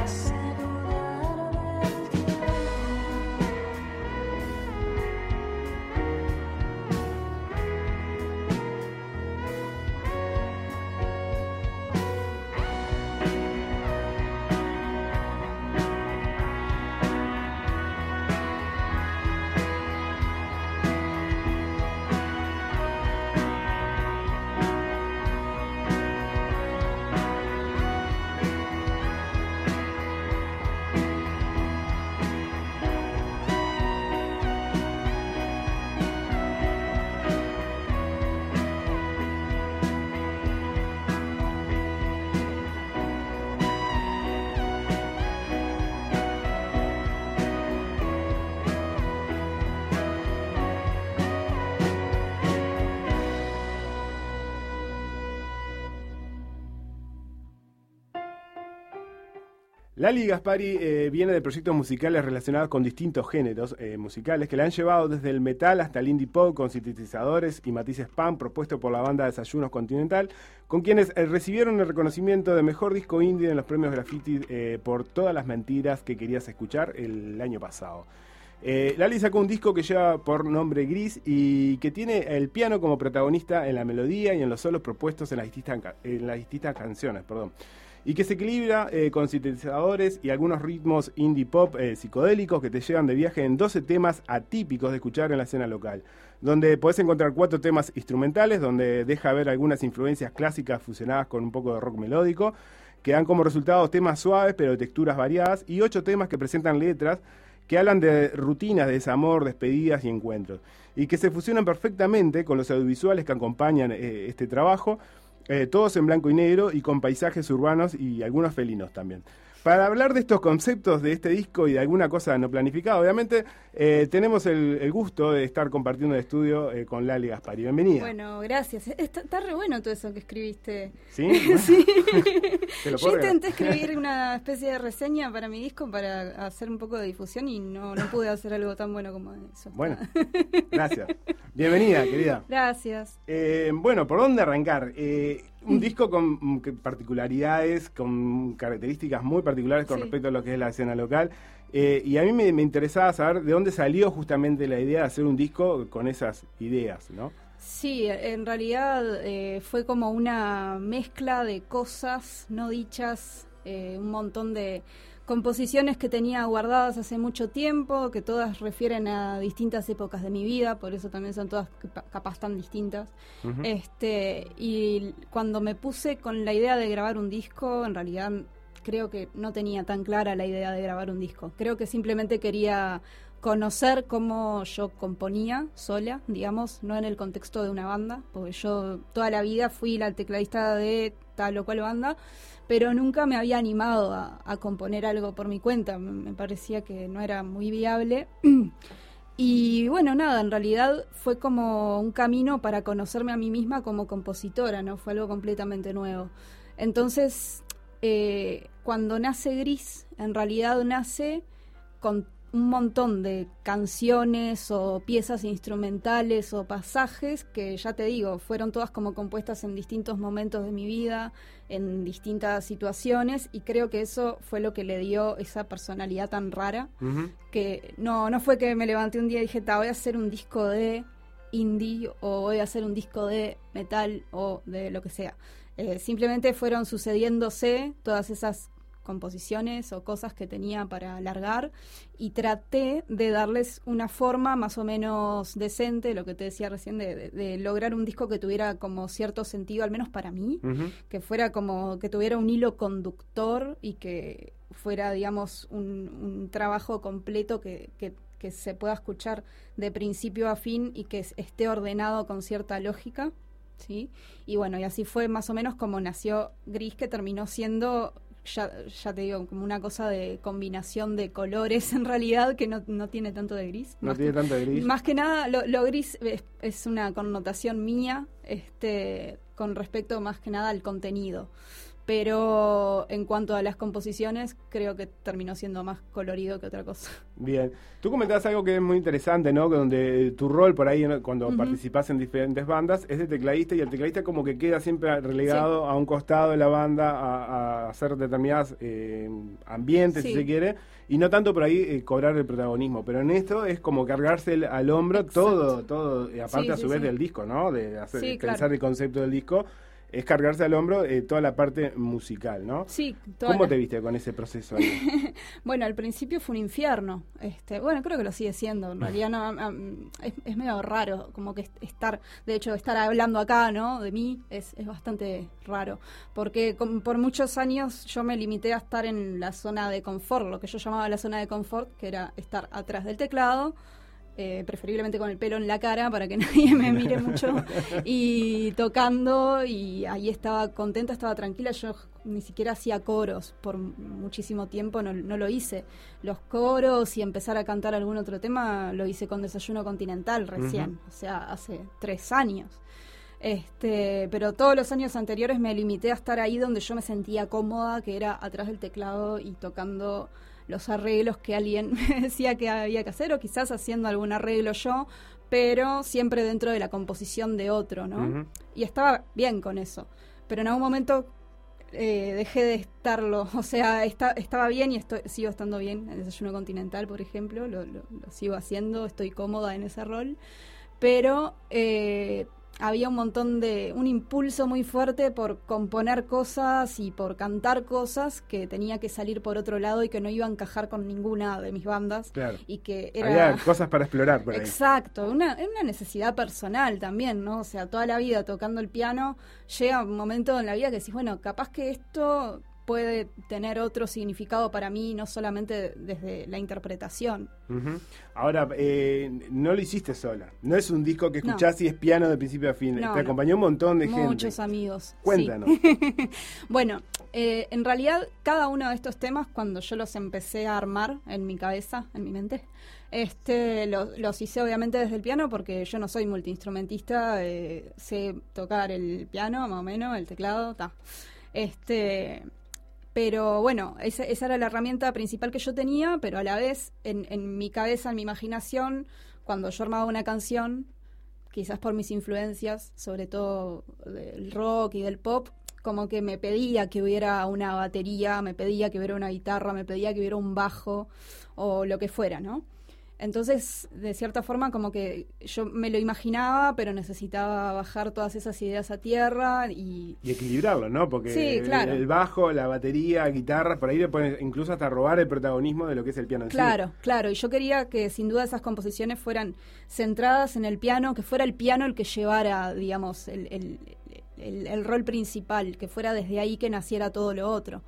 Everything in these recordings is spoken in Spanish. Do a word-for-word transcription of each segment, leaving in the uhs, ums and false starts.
Lali Gaspari eh, viene de proyectos musicales relacionados con distintos géneros eh, musicales que la han llevado desde el metal hasta el indie pop con sintetizadores y matices punk propuesto por la banda Desayunos Continental, con quienes eh, recibieron el reconocimiento de mejor disco indie en los premios Graffiti eh, por Todas las mentiras que querías escuchar el año pasado. Eh, Lali sacó un disco que lleva por nombre Gris y que tiene el piano como protagonista en la melodía y en los solos propuestos en las distintas, en las distintas canciones, perdón. Y que se equilibra eh, con sintetizadores y algunos ritmos indie pop eh, psicodélicos que te llevan de viaje en doce temas atípicos de escuchar en la escena local, donde podés encontrar cuatro temas instrumentales, donde deja ver algunas influencias clásicas fusionadas con un poco de rock melódico, que dan como resultado temas suaves pero de texturas variadas, y ocho temas que presentan letras que hablan de rutinas de desamor, despedidas y encuentros, y que se fusionan perfectamente con los audiovisuales que acompañan eh, este trabajo, Eh, todos en blanco y negro y con paisajes urbanos y algunos felinos también. Para hablar de estos conceptos de este disco y de alguna cosa no planificada, obviamente, eh, tenemos el, el gusto de estar compartiendo el estudio eh, con Lali Gaspari. Bienvenida. Bueno, gracias. Está, está re bueno todo eso que escribiste. ¿Sí? Bueno. Sí. ¿Te lo Yo puedo intenté escribir una especie de reseña para mi disco para hacer un poco de difusión y no, no pude hacer algo tan bueno como eso. Bueno, gracias. Bienvenida, querida. Gracias. Eh, bueno, ¿por dónde arrancar? Eh, un disco con particularidades, con características muy particulares con sí. respecto a lo que es la escena local. Eh, y a mí me, me interesaba saber de dónde salió justamente la idea de hacer un disco con esas ideas, ¿no? Sí, en realidad eh, fue como una mezcla de cosas no dichas, eh, un montón de composiciones que tenía guardadas hace mucho tiempo, que todas refieren a distintas épocas de mi vida, por eso también son todas capaz tan distintas. Uh-huh. Este, y cuando me puse con la idea de grabar un disco, en realidad creo que no tenía tan clara la idea de grabar un disco. Creo que simplemente quería conocer cómo yo componía sola, digamos, no en el contexto de una banda, porque yo toda la vida fui la tecladista de tal o cual banda, pero nunca me había animado a, a componer algo por mi cuenta, me parecía que no era muy viable. Y bueno, nada, en realidad fue como un camino para conocerme a mí misma como compositora, ¿no? Fue algo completamente nuevo. Entonces, eh, cuando nace Gris, en realidad nace con un montón de canciones o piezas instrumentales o pasajes que, ya te digo, fueron todas como compuestas en distintos momentos de mi vida, en distintas situaciones, y creo que eso fue lo que le dio esa personalidad tan rara, uh-huh. que no, no fue que me levanté un día y dije, ta, voy a hacer un disco de indie o voy a hacer un disco de metal o de lo que sea. Eh, simplemente fueron sucediéndose todas esas composiciones o cosas que tenía para alargar y traté de darles una forma más o menos decente, lo que te decía recién, de, de, de lograr un disco que tuviera como cierto sentido, al menos para mí, uh-huh. que fuera como, que tuviera un hilo conductor y que fuera, digamos, un, un trabajo completo que, que, que se pueda escuchar de principio a fin y que esté ordenado con cierta lógica, ¿sí? Y bueno, y así fue más o menos como nació Gris, que terminó siendo... Ya, ya te digo, como una cosa de combinación de colores en realidad, que no, no tiene tanto de gris. No tiene que, tanto de gris. Más que nada, lo, lo gris es, es una connotación mía este, con respecto más que nada al contenido. pero en cuanto a las composiciones, creo que terminó siendo más colorido que otra cosa. Bien. Tú comentabas algo que es muy interesante, ¿no? Que donde tu rol por ahí, ¿no? Cuando Uh-huh. participás en diferentes bandas, es de tecladista, y el tecladista como que queda siempre relegado Sí. a un costado de la banda a, a hacer determinadas eh, ambientes, Sí. si se quiere, y no tanto por ahí eh, cobrar el protagonismo. Pero en esto es como cargarse el, al hombro Exacto. todo, todo, y aparte Sí, a sí, su vez sí. del disco, ¿no? De hacer, Sí, pensar claro. el concepto del disco. Es cargarse al hombro eh, toda la parte musical, ¿no? Sí, toda ¿Cómo la- te viste con ese proceso ahí? Bueno, al principio fue un infierno. Este, bueno, creo que lo sigue siendo. En realidad no, um, es, es medio raro, como que estar, de hecho, estar hablando acá, ¿no? De mí es, es bastante raro, porque con, por muchos años yo me limité a estar en la zona de confort, lo que yo llamaba la zona de confort, que era estar atrás del teclado. Eh, preferiblemente con el pelo en la cara para que nadie me mire mucho, y tocando, y ahí estaba contenta, estaba tranquila. Yo ni siquiera hacía coros por muchísimo tiempo, no, no lo hice. Los coros y empezar a cantar algún otro tema lo hice con Desayuno Continental recién, uh-huh. O sea, hace tres años. Este, pero todos los años anteriores me limité a estar ahí donde yo me sentía cómoda, que era atrás del teclado y tocando los arreglos que alguien me decía que había que hacer, o quizás haciendo algún arreglo yo, pero siempre dentro de la composición de otro, ¿no? Uh-huh. Y estaba bien con eso, pero en algún momento eh, dejé de estarlo, o sea, está, estaba bien y estoy, sigo estando bien en Desayuno Continental, por ejemplo, lo, lo, lo sigo haciendo, estoy cómoda en ese rol, pero eh, había un montón de, un impulso muy fuerte por componer cosas y por cantar cosas que tenía que salir por otro lado y que no iba a encajar con ninguna de mis bandas. Claro. Y que era... Había cosas para explorar por ahí. Exacto, una, una necesidad personal también, ¿no? O sea, toda la vida tocando el piano, llega un momento en la vida que decís, bueno, capaz que esto puede tener otro significado para mí, no solamente desde la interpretación. Uh-huh. Ahora, eh, no lo hiciste sola. No es un disco que escuchás no. y es piano de principio a fin. No, Te acompañó un montón de Muchos gente. Muchos amigos. Cuéntanos. Sí. Bueno, eh, en realidad, cada uno de estos temas, cuando yo los empecé a armar en mi cabeza, en mi mente, este, lo, los hice obviamente desde el piano, porque yo no soy multiinstrumentista, eh, sé tocar el piano, más o menos, el teclado, ta. Este... Pero bueno, esa, esa era la herramienta principal que yo tenía, pero a la vez, en, en mi cabeza, en mi imaginación, cuando yo armaba una canción, quizás por mis influencias, sobre todo del rock y del pop, como que me pedía que hubiera una batería, me pedía que hubiera una guitarra, me pedía que hubiera un bajo, o lo que fuera, ¿no? Entonces, de cierta forma, como que yo me lo imaginaba, pero necesitaba bajar todas esas ideas a tierra y... Y equilibrarlo, ¿no? Porque sí, claro. el bajo, la batería, guitarra, por ahí le pueden incluso hasta robar el protagonismo de lo que es el piano en Claro, sí. claro. Y yo quería que sin duda esas composiciones fueran centradas en el piano, que fuera el piano el que llevara, digamos, el, el, el, el rol principal, que fuera desde ahí que naciera todo lo otro.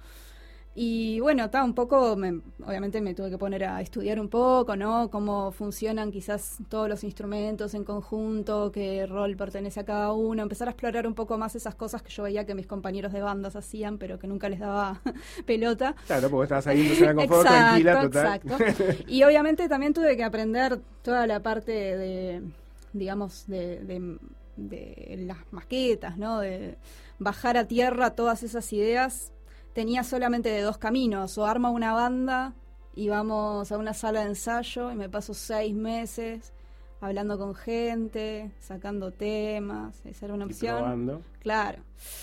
Y bueno, está un poco, me, obviamente me tuve que poner a estudiar un poco, ¿no? Cómo funcionan quizás todos los instrumentos en conjunto, qué rol pertenece a cada uno, empezar a explorar un poco más esas cosas que yo veía que mis compañeros de bandas hacían, pero que nunca les daba pelota. Claro, porque estabas ahí en zona de confort, exacto, tranquila, total. Exacto. Y obviamente también tuve que aprender toda la parte de, digamos, de, de, de las maquetas, ¿no? De bajar a tierra todas esas ideas. Tenía solamente de dos caminos, o armo una banda y vamos a una sala de ensayo y me paso seis meses hablando con gente, sacando temas, esa era una opción. Y probando. Claro.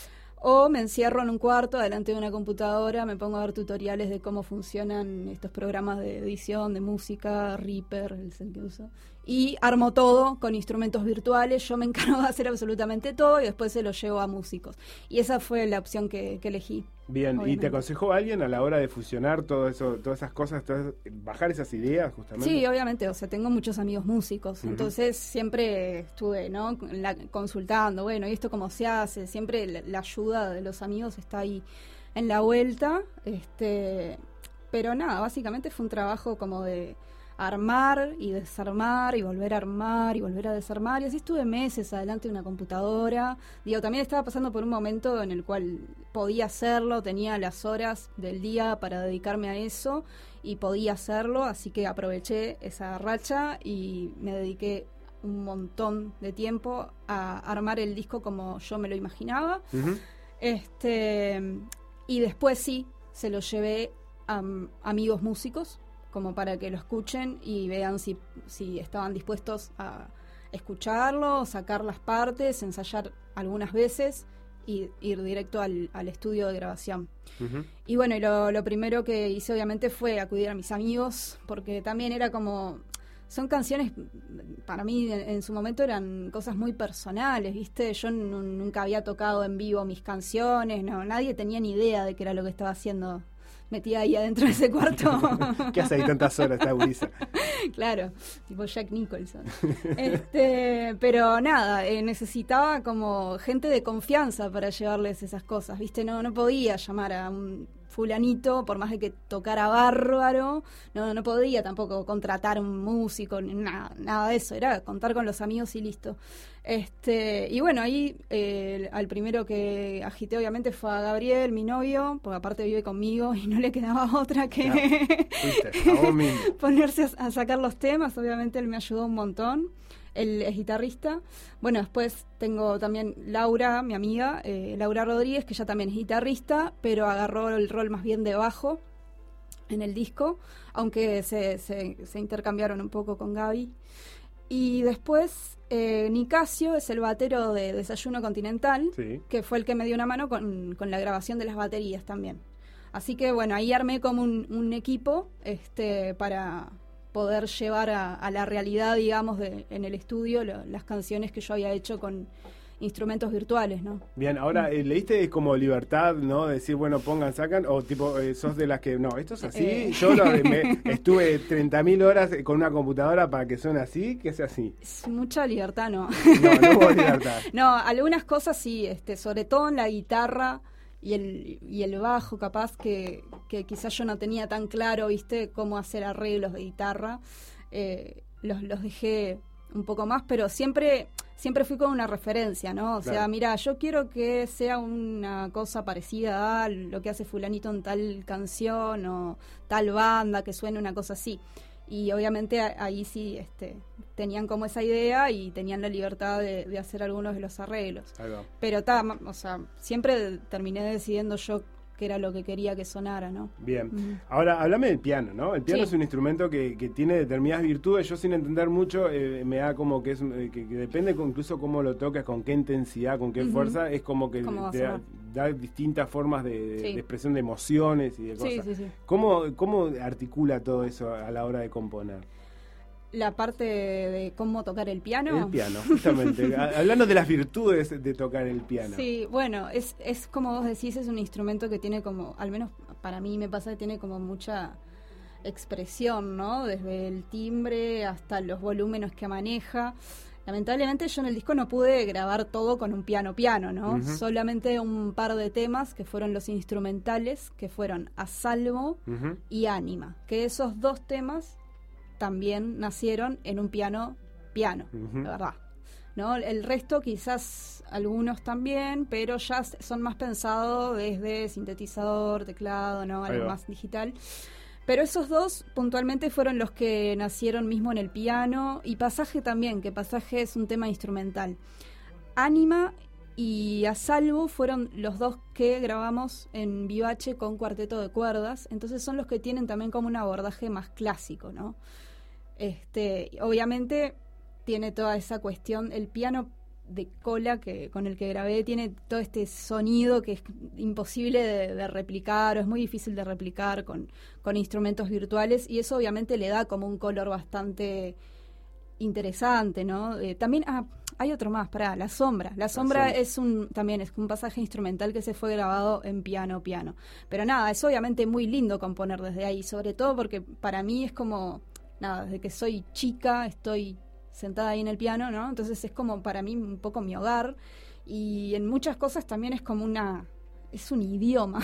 O me encierro en un cuarto delante de una computadora, me pongo a ver tutoriales de cómo funcionan estos programas de edición, de música, Reaper, es el que uso, y armo todo con instrumentos virtuales, yo me encargo de hacer absolutamente todo y después se lo llevo a músicos. Y esa fue la opción que, que elegí. Bien, obviamente. ¿Y te aconsejó alguien a la hora de fusionar todo eso, todas esas cosas, todas, bajar esas ideas justamente? Sí, obviamente, o sea, tengo muchos amigos músicos, uh-huh. Entonces siempre estuve, ¿no? La, consultando, bueno, ¿y esto cómo se hace? Siempre la, la ayuda de los amigos está ahí en la vuelta, este, pero nada, básicamente fue un trabajo como de armar y desarmar y volver a armar y volver a desarmar, y así estuve meses adelante de una computadora. Digo, también estaba pasando por un momento en el cual podía hacerlo, tenía las horas del día para dedicarme a eso y podía hacerlo, así que aproveché esa racha y me dediqué un montón de tiempo a armar el disco como yo me lo imaginaba. Uh-huh. Este... Y después sí, se lo llevé a um, amigos músicos, como para que lo escuchen y vean si, si estaban dispuestos a escucharlo, sacar las partes, ensayar algunas veces y ir directo al, al estudio de grabación. Uh-huh. Y bueno, y lo, lo primero que hice obviamente fue acudir a mis amigos, porque también era como... Son canciones, para mí en, en su momento eran cosas muy personales, ¿viste? Yo n- nunca había tocado en vivo mis canciones, no, nadie tenía ni idea de qué era lo que estaba haciendo metida ahí adentro de ese cuarto. ¿Qué hace ahí tantas horas esta gurisa? Claro, tipo Jack Nicholson. este, pero nada, eh, necesitaba como gente de confianza para llevarles esas cosas, ¿viste? No, no podía llamar a un fulanito, por más de que tocara bárbaro, no, no podía tampoco contratar un músico, nada, nada de eso, era contar con los amigos y listo. Este, y bueno, ahí eh, al primero que agité obviamente fue a Gabriel, mi novio, porque aparte vive conmigo y no le quedaba otra que no, a vos mismo. ponerse a, a sacar los temas. Obviamente él me ayudó un montón. Él es guitarrista. Bueno, después tengo también Laura, mi amiga, eh, Laura Rodríguez, que ella también es guitarrista, pero agarró el rol más bien de bajo en el disco, aunque se, se, se intercambiaron un poco con Gaby. Y después eh, Nicasio es el batero de Desayuno Continental, sí, que fue el que me dio una mano con, con la grabación de las baterías también. Así que bueno, ahí armé como un, un equipo este, para poder llevar a, a la realidad, digamos, de, en el estudio lo, las canciones que yo había hecho con instrumentos virtuales, ¿no? Bien, ahora, eh, ¿leíste como libertad, no? De decir, bueno, pongan, sacan, o tipo, eh, sos de las que, no, esto es así, eh. yo lo, me, estuve treinta mil horas con una computadora para que suene así, que sea así. Es mucha libertad, ¿no? No, no hubo libertad. No, algunas cosas sí, este, sobre todo en la guitarra y el, y el bajo, capaz que, que quizás yo no tenía tan claro, ¿viste? Cómo hacer arreglos de guitarra, eh, los, los dejé un poco más, pero siempre... Siempre fui con una referencia, ¿no? O claro. sea, mira, yo quiero que sea una cosa parecida a lo que hace fulanito en tal canción o tal banda, que suene una cosa así. Y obviamente ahí sí este, tenían como esa idea y tenían la libertad de, de hacer algunos de los arreglos. Pero ta, o sea, siempre terminé decidiendo yo qué era lo que quería que sonara, ¿no? Bien. Uh-huh. Ahora, háblame del piano, ¿no? El piano sí. es un instrumento que, que tiene determinadas virtudes. Yo sin entender mucho, eh, me da como que es eh, que, que depende con, incluso cómo lo tocas, con qué intensidad, con qué uh-huh. fuerza, es como que te da, da distintas formas de, sí. de expresión de emociones y de cosas. Sí, sí, sí. ¿Cómo, ¿Cómo articula todo eso a la hora de componer? La parte de cómo tocar el piano. El piano, justamente. Hablando de las virtudes de tocar el piano. Sí, bueno, es, es como vos decís, es un instrumento que tiene como, al menos para mí me pasa que tiene como mucha expresión, ¿no? Desde el timbre hasta los volúmenes que maneja. Lamentablemente yo en el disco no pude grabar todo con un piano piano, ¿no? Uh-huh. Solamente un par de temas que fueron los instrumentales, que fueron A Salvo uh-huh. y Ánima. Que esos dos temas también nacieron en un piano piano, uh-huh. la verdad, ¿no? El resto quizás algunos también, pero ya son más pensados desde sintetizador, teclado, ¿no? Algo más digital. Pero esos dos puntualmente fueron los que nacieron mismo en el piano, y Pasaje también, que Pasaje es un tema instrumental. Ánima y A Salvo fueron los dos que grabamos en Vivace con cuarteto de cuerdas, entonces son los que tienen también como un abordaje más clásico, ¿no? Este, obviamente tiene toda esa cuestión, el piano de cola que con el que grabé tiene todo este sonido que es imposible de, de replicar, o es muy difícil de replicar con, con instrumentos virtuales, y eso obviamente le da como un color bastante interesante, ¿no? Eh, también ah, hay otro más, pará, La Sombra. La Sombra, La Sombra es un también es un pasaje instrumental que se fue grabado en piano piano. Pero nada, es obviamente muy lindo componer desde ahí, sobre todo porque para mí es como nada, desde que soy chica estoy sentada ahí en el piano, ¿no? Entonces es como para mí un poco mi hogar, y en muchas cosas también es como una, es un idioma,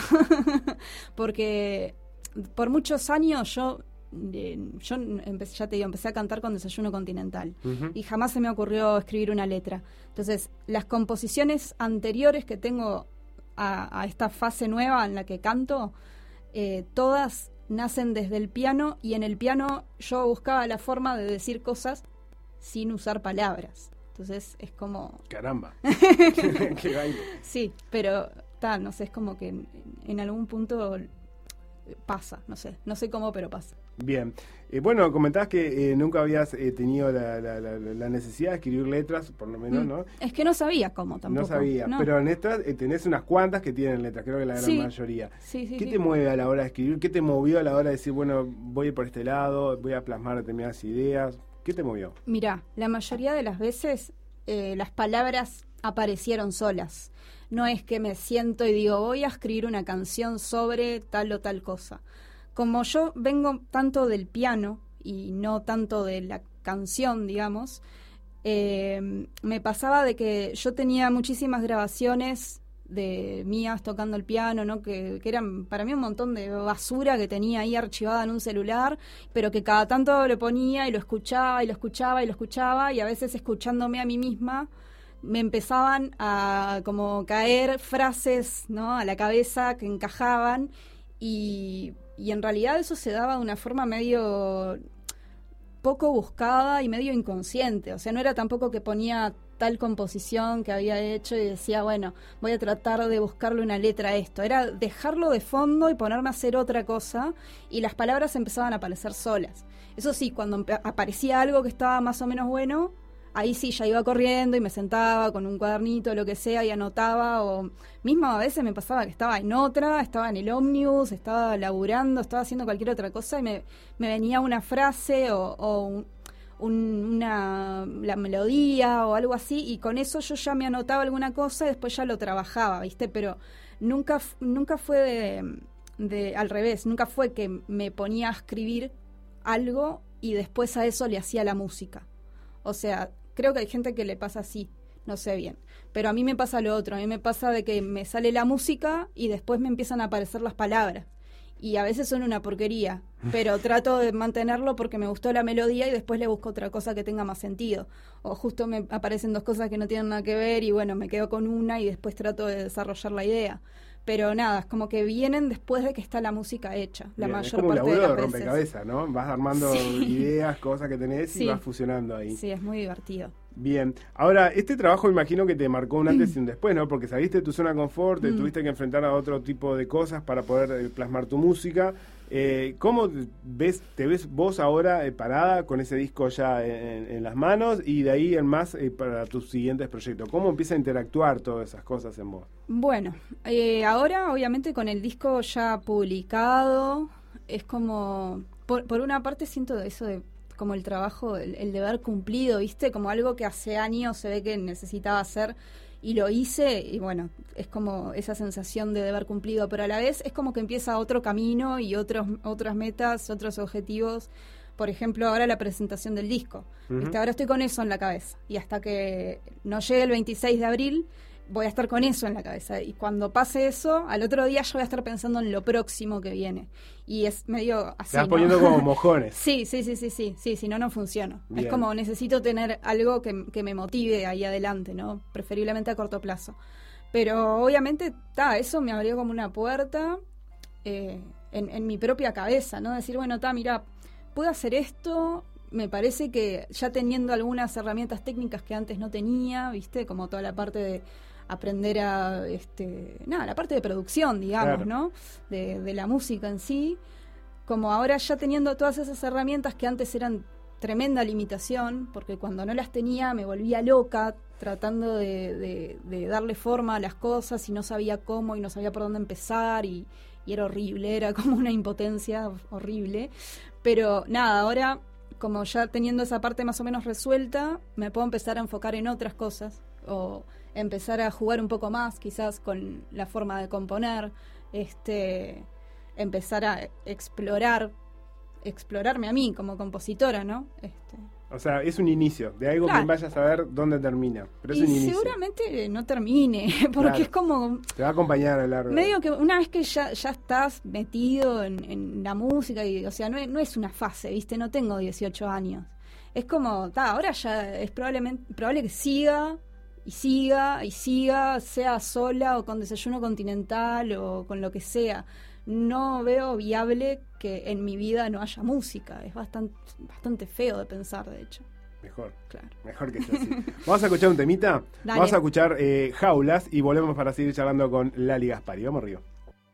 porque por muchos años yo, eh, yo empecé, ya te digo, empecé a cantar con Desayuno Continental, uh-huh. y jamás se me ocurrió escribir una letra. Entonces las composiciones anteriores que tengo a, a esta fase nueva en la que canto, eh, todas nacen desde el piano, y en el piano yo buscaba la forma de decir cosas sin usar palabras. Entonces es como... ¡Caramba! ¡Qué baile! Sí, pero, está, no sé, es como que en, en algún punto pasa, no sé, no sé cómo, pero pasa. Bien, eh, bueno, comentabas que eh, nunca habías eh, tenido la, la, la, la necesidad de escribir letras, por lo menos, Mm. ¿no? Es que no sabía cómo tampoco. No sabía, no. pero en estas eh, tenés unas cuantas que tienen letras, creo que la gran Sí. mayoría. Sí, sí, ¿Qué sí. te mueve a la hora de escribir? ¿Qué te movió a la hora de decir, bueno, voy por este lado, voy a plasmar determinadas ideas? ¿Qué te movió? Mirá, la mayoría de las veces eh, las palabras aparecieron solas. No es que me siento y digo, voy a escribir una canción sobre tal o tal cosa. Como yo vengo tanto del piano y no tanto de la canción, digamos, eh, me pasaba de que yo tenía muchísimas grabaciones de mías tocando el piano, ¿no? Que, que eran para mí un montón de basura que tenía ahí archivada en un celular, pero que cada tanto lo ponía y lo escuchaba y lo escuchaba y lo escuchaba, y a veces escuchándome a mí misma me empezaban a como caer frases, ¿no?, a la cabeza que encajaban, y, y en realidad eso se daba de una forma medio poco buscada y medio inconsciente. O sea, no era tampoco que ponía tal composición que había hecho y decía, bueno, voy a tratar de buscarle una letra a esto. Era dejarlo de fondo y ponerme a hacer otra cosa, y las palabras empezaban a aparecer solas. Eso sí, cuando aparecía algo que estaba más o menos bueno, ahí sí ya iba corriendo y me sentaba con un cuadernito o lo que sea y anotaba, o mismo a veces me pasaba que estaba en otra, estaba en el ómnibus, estaba laburando, estaba haciendo cualquier otra cosa y me, me venía una frase o, o un, un, una la melodía o algo así, y con eso yo ya me anotaba alguna cosa y después ya lo trabajaba, ¿viste? Pero nunca, nunca fue de, de al revés, nunca fue que me ponía a escribir algo y después a eso le hacía la música. O sea, creo que hay gente que le pasa así, no sé bien. Pero a mí me pasa lo otro, a mí me pasa de que me sale la música y después me empiezan a aparecer las palabras. Y a veces son una porquería, pero trato de mantenerlo porque me gustó la melodía y después le busco otra cosa que tenga más sentido. O justo me aparecen dos cosas que no tienen nada que ver y bueno, me quedo con una y después trato de desarrollar la idea. Pero nada, es como que vienen después de que está la música hecha, la Bien, mayor es como parte un de laburo las de veces. rompecabezas, ¿no? Vas armando Sí. ideas, cosas que tenés Sí. y vas fusionando ahí. Sí, es muy divertido. Bien, ahora, este trabajo imagino que te marcó un antes y un después, ¿no? Porque saliste de tu zona de confort, te Mm. tuviste que enfrentar a otro tipo de cosas para poder eh, plasmar tu música. Eh, ¿Cómo ves, te ves vos ahora eh, parada con ese disco ya en, en las manos y de ahí en más eh, para tus siguientes proyectos? ¿Cómo empieza a interactuar todas esas cosas en vos? Bueno, eh, ahora obviamente con el disco ya publicado, es como, por, por una parte siento eso de como el trabajo, el, el deber cumplido, ¿viste? Como algo que hace años se ve que necesitaba hacer y lo hice, y bueno, es como esa sensación de deber cumplido, pero a la vez es como que empieza otro camino y otros otras metas, otros objetivos. Por ejemplo, ahora la presentación del disco. Uh-huh. ¿Viste? Ahora estoy con eso en la cabeza, y hasta que no llegue el veintiséis de abril voy a estar con eso en la cabeza, y cuando pase eso, al otro día yo voy a estar pensando en lo próximo que viene, y es medio así, Te vas ¿no? poniendo como mojones. Sí, sí, sí, sí, sí, sí, si no, no funciona. Bien. Es como necesito tener algo que, que me motive ahí adelante, ¿no? Preferiblemente a corto plazo. Pero obviamente, ta, eso me abrió como una puerta eh, en, en mi propia cabeza, ¿no? Decir, bueno, ta, mira, puedo hacer esto, me parece que ya teniendo algunas herramientas técnicas que antes no tenía, ¿viste? Como toda la parte de aprender a, este, nada, la parte de producción, digamos, Claro. ¿no? De, de la música en sí. Como ahora ya teniendo todas esas herramientas que antes eran tremenda limitación, porque cuando no las tenía me volvía loca tratando de, de, de darle forma a las cosas y no sabía cómo y no sabía por dónde empezar y, y era horrible, era como una impotencia horrible. Pero nada, ahora como ya teniendo esa parte más o menos resuelta, me puedo empezar a enfocar en otras cosas o empezar a jugar un poco más quizás con la forma de componer, este, empezar a explorar, explorarme a mí como compositora, ¿no? Este, O sea, es un inicio de algo Claro. que vaya a saber dónde termina. Pero es y un inicio. seguramente no termine, porque Claro. es como Te va a acompañar a lo largo. medio que una vez que ya, ya estás metido en, en la música, y o sea, no es, no es una fase, ¿viste? No tengo dieciocho años. Es como, ta, ahora ya es probablemente probable que siga y siga y siga, sea sola o con Desayuno Continental o con lo que sea. No veo viable que en mi vida no haya música. Es bastante, bastante feo de pensar, de hecho. Mejor, claro. Mejor que sea así. Vamos a escuchar un temita. Dale. Vamos a escuchar eh, Jaulas y volvemos para seguir charlando con Lali Gaspari. Vamos arriba.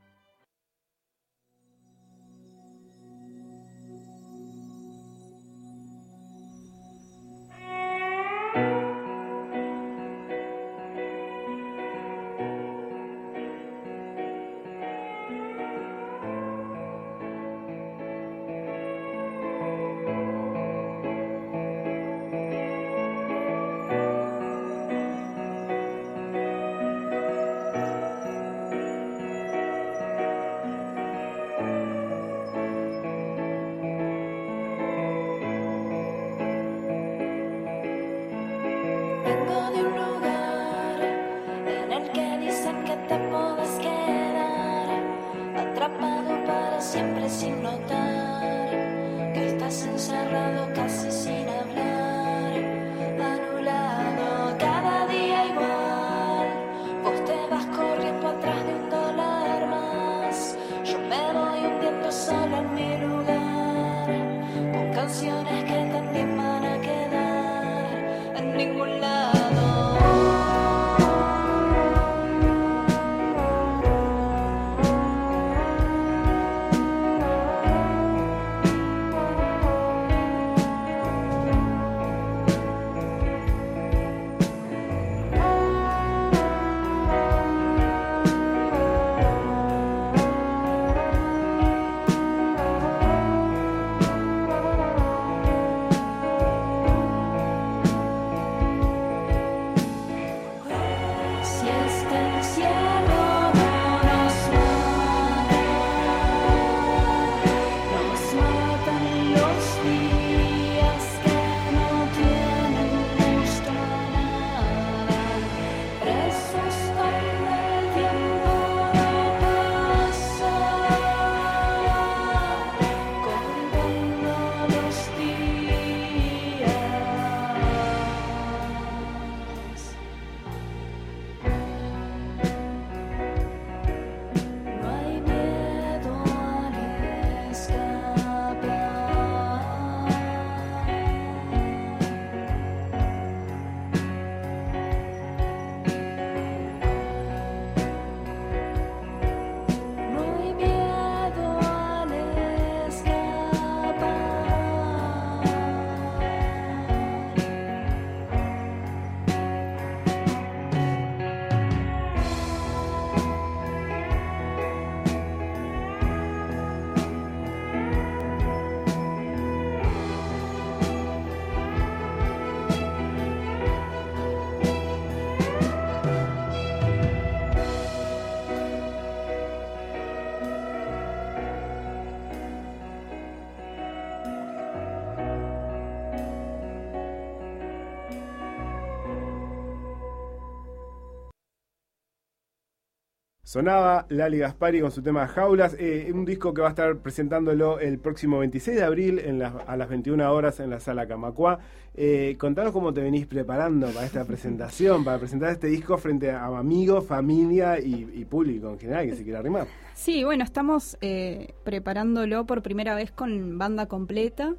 Sonaba Lali Gaspari con su tema Jaulas, eh, un disco que va a estar presentándolo el próximo veintiséis de abril en la, a las veintiuna horas en la Sala Camacuá. Eh, contanos cómo te venís preparando para esta presentación, para presentar este disco frente a amigos, familia y, y público en general que se quiera arrimar. Sí, bueno, estamos eh, preparándolo por primera vez con banda completa.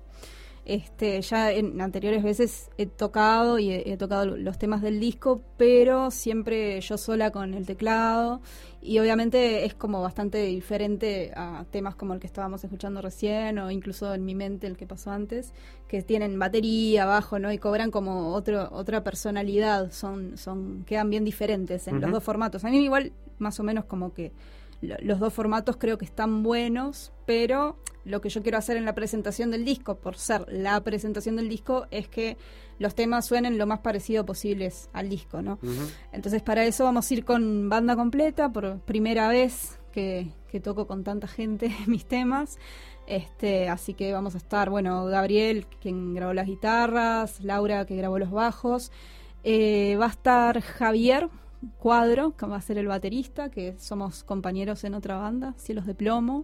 Este, ya en anteriores veces he tocado y he, he tocado los temas del disco, pero siempre yo sola con el teclado, y obviamente es como bastante diferente a temas como el que estábamos escuchando recién, o incluso en Mi Mente, el que pasó antes, que tienen batería, bajo, ¿no? Y cobran como otro, otra personalidad, son, son, quedan bien diferentes en uh-huh. los dos formatos. A mí igual más o menos como que los dos formatos creo que están buenos, pero lo que yo quiero hacer en la presentación del disco, por ser la presentación del disco, es que los temas suenen lo más parecido posibles al disco, ¿no? Uh-huh. Entonces para eso vamos a ir con banda completa, por primera vez que, que toco con tanta gente mis temas. Este, así que vamos a estar, bueno, Gabriel, quien grabó las guitarras, Laura, que grabó los bajos, eh, va a estar Javier Cuadro, que va a ser el baterista, que somos compañeros en otra banda, Cielos de Plomo,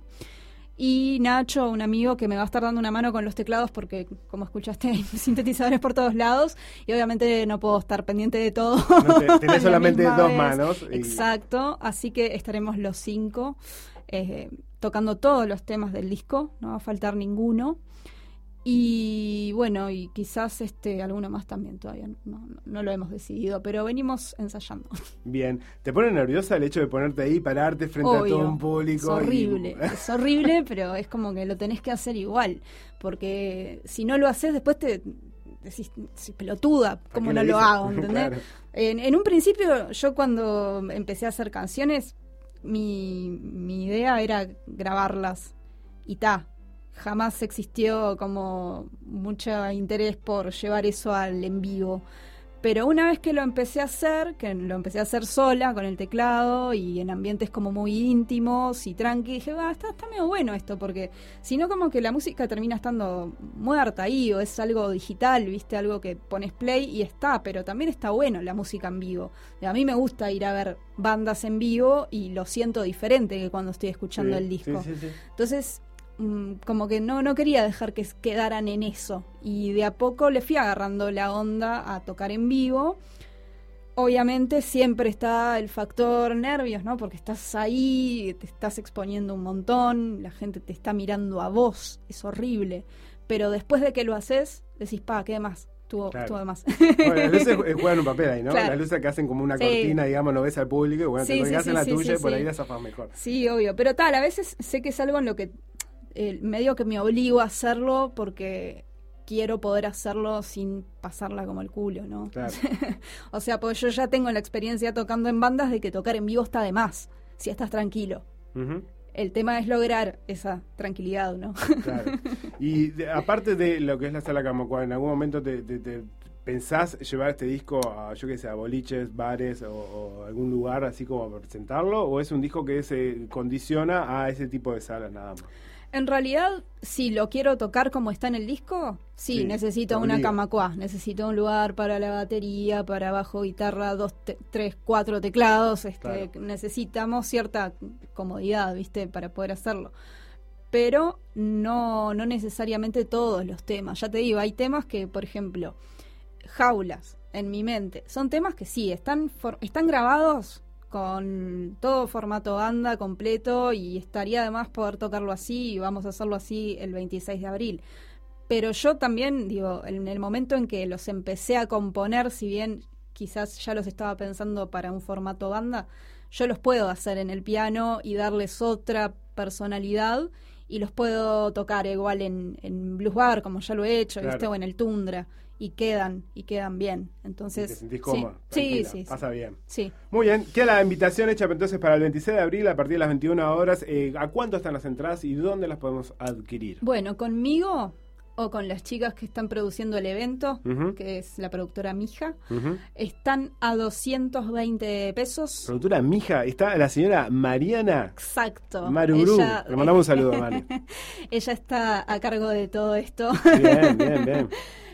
y Nacho, un amigo que me va a estar dando una mano con los teclados, porque como escuchaste hay sintetizadores por todos lados y obviamente no puedo estar pendiente de todo. No te, tenés solamente dos vez. manos. Y... Exacto, así que estaremos los cinco eh, tocando todos los temas del disco, no va a faltar ninguno. Y bueno, y quizás este alguno más también, todavía no, no, no lo hemos decidido, pero venimos ensayando. Bien, ¿te pone nerviosa el hecho de ponerte ahí, pararte frente Obvio, a todo un público? Es horrible, y... es horrible, pero es como que lo tenés que hacer igual, porque si no lo haces después te decís, sí, pelotuda, ¿cómo no lo hago? ¿Entendés? Claro. En, en un principio, yo cuando empecé a hacer canciones, mi, mi idea era grabarlas y ta. Jamás existió como mucho interés por llevar eso al en vivo. Pero una vez que lo empecé a hacer, que lo empecé a hacer sola con el teclado y en ambientes como muy íntimos y tranqui, dije, va, está, está medio bueno esto, porque si no como que la música termina estando muerta ahí, o es algo digital, viste, algo que pones play y está, pero también está bueno la música en vivo. A mí me gusta ir a ver bandas en vivo y lo siento diferente que cuando estoy escuchando sí, el disco. Sí, sí, sí. Entonces... como que no, no quería dejar que quedaran en eso, y de a poco le fui agarrando la onda a tocar en vivo. Obviamente siempre está el factor nervios, ¿no? Porque estás ahí, te estás exponiendo un montón, la gente te está mirando a vos, es horrible, pero después de que lo haces decís, pa, ¿qué más? Estuvo, claro. estuvo de más. Bueno, las luces juegan un papel ahí, ¿no? Claro. Las luces que hacen como una Sí. cortina, digamos, lo ves al público, y bueno, Sí, te sí, hacen sí, la sí, tuya sí, y por sí. ahí la zafas mejor. Sí, obvio, pero tal, a veces sé que es algo en lo que eh, medio que me obligo a hacerlo porque quiero poder hacerlo sin pasarla como el culo, ¿no? Claro. O sea, pues yo ya tengo la experiencia tocando en bandas de que tocar en vivo está de más, si estás tranquilo. Uh-huh. El tema es lograr esa tranquilidad, ¿no? Claro. Y de, aparte de lo que es la Sala Camacuá, ¿en algún momento te, te, te pensás llevar este disco a, yo qué sé, a boliches, bares o, o algún lugar así como para presentarlo? ¿O es un disco que se condiciona a ese tipo de salas nada más? En realidad, si lo quiero tocar como está en el disco, sí, Sí, necesito una camacuá, necesito un lugar para la batería, para bajo, guitarra, dos, te, tres, cuatro teclados, este, claro. Necesitamos cierta comodidad, ¿viste?, para poder hacerlo. Pero no, no necesariamente todos los temas. Ya te digo, hay temas que, por ejemplo, Jaulas, en mi mente, son temas que sí, están, for, están grabados con todo formato banda completo y estaría además poder tocarlo así, y vamos a hacerlo así el veintiséis de abril. Pero yo también, digo, en el momento en que los empecé a componer, si bien quizás ya los estaba pensando para un formato banda, yo los puedo hacer en el piano y darles otra personalidad, y los puedo tocar igual en, en blues bar, como ya lo he hecho, claro. ¿viste? O en el Tundra. Y quedan, y quedan bien. Entonces, y te sentís cómoda, sí, sí, sí, pasa sí. bien. Sí. Muy bien, queda la invitación hecha entonces para el veintiséis de abril a partir de las veintiuna horas. Eh, ¿A cuánto están las entradas y dónde las podemos adquirir? Bueno, conmigo o con las chicas que están produciendo el evento, uh-huh. que es la productora Mija, uh-huh. están a doscientos veinte pesos. Productora Mija, está la señora Mariana. Exacto. Marurú, ella, le mandamos un saludo a Mari. Ella está a cargo de todo esto. Bien, bien, bien.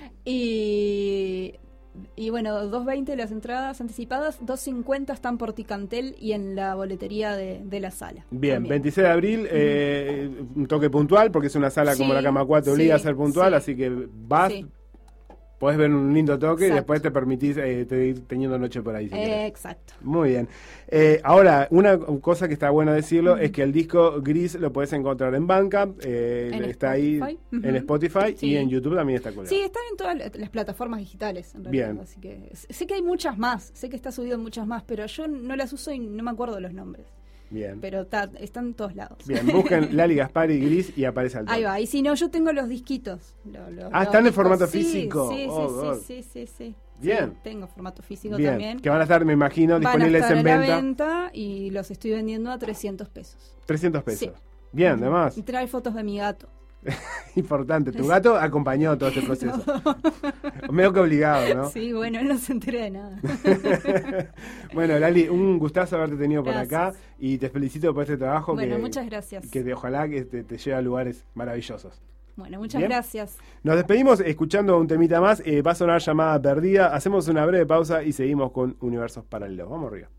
Y, y bueno, dos veinte las entradas anticipadas, dos cincuenta están por Ticantel y en la boletería de, de la sala. Bien, también. veintiséis de abril, eh, un toque puntual, porque es una sala Sí, como la Camacuá, te obliga sí, a ser puntual, sí. así que vas, Sí. podés ver un lindo toque. Exacto. Y después te permitís eh, te ir teniendo noche por ahí. Si eh, exacto. Muy bien. Eh, ahora, una cosa que está bueno decirlo, uh-huh. es que el disco Gris lo podés encontrar en Bandcamp, eh, en está Spotify. ahí uh-huh. en Spotify, sí. y en YouTube también está colgado. Sí, está en todas las plataformas digitales, en realidad. Bien. Así que sé que hay muchas más, sé que está subido en muchas más, pero yo no las uso y no me acuerdo los nombres. Bien. Pero ta, están en todos lados. Bien, busquen Lali Gaspari Gris y aparece al toque. Ahí va, y si no, yo tengo los disquitos. Lo, lo, ah, los ¿están en discos, formato sí, físico? Sí, oh, sí, God. sí, sí, sí, sí. Bien. Sí, tengo formato físico Bien. también. Que van a estar, me imagino, van disponibles a estar en a venta. la venta y los estoy vendiendo a trescientos pesos. trescientos pesos. Sí. Bien, además. Y trae fotos de mi gato. Importante, tu gato acompañó todo este proceso. Medio que obligado, ¿no? Sí, bueno, él no se entera de nada. Bueno, Lali, un gustazo haberte tenido por Gracias. acá y te felicito por este trabajo. Bueno, que, muchas gracias. Que te, ojalá que te, te lleve a lugares maravillosos. Bueno, muchas ¿Bien? gracias. Nos despedimos escuchando un temita más. Eh, va a sonar Llamada Perdida. Hacemos una breve pausa y seguimos con Universos Paralelos. Vamos arriba.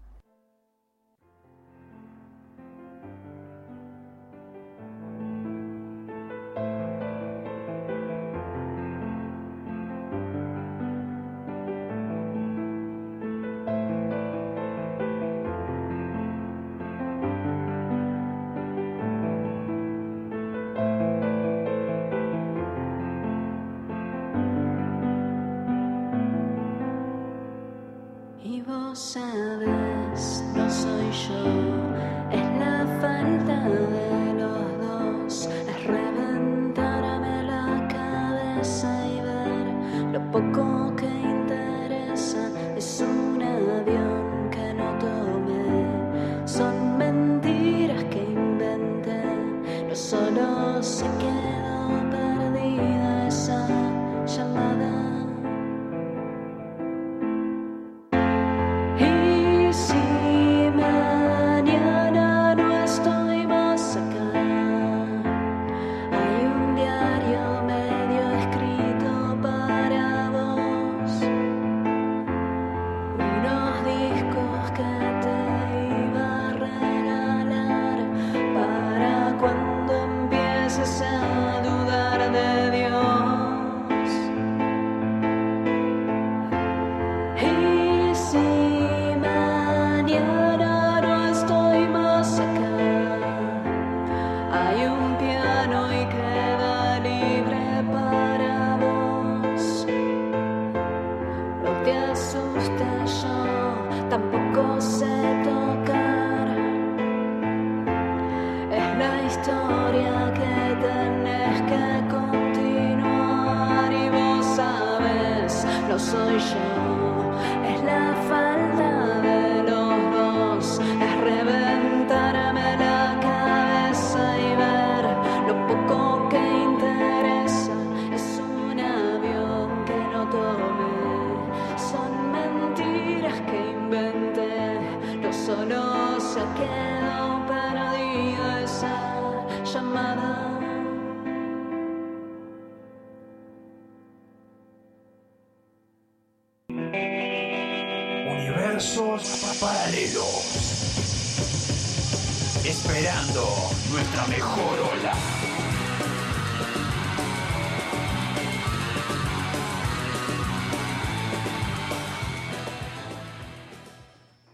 quedó perdida esa llamada. Universos paralelos. Esperando nuestra mejor ola.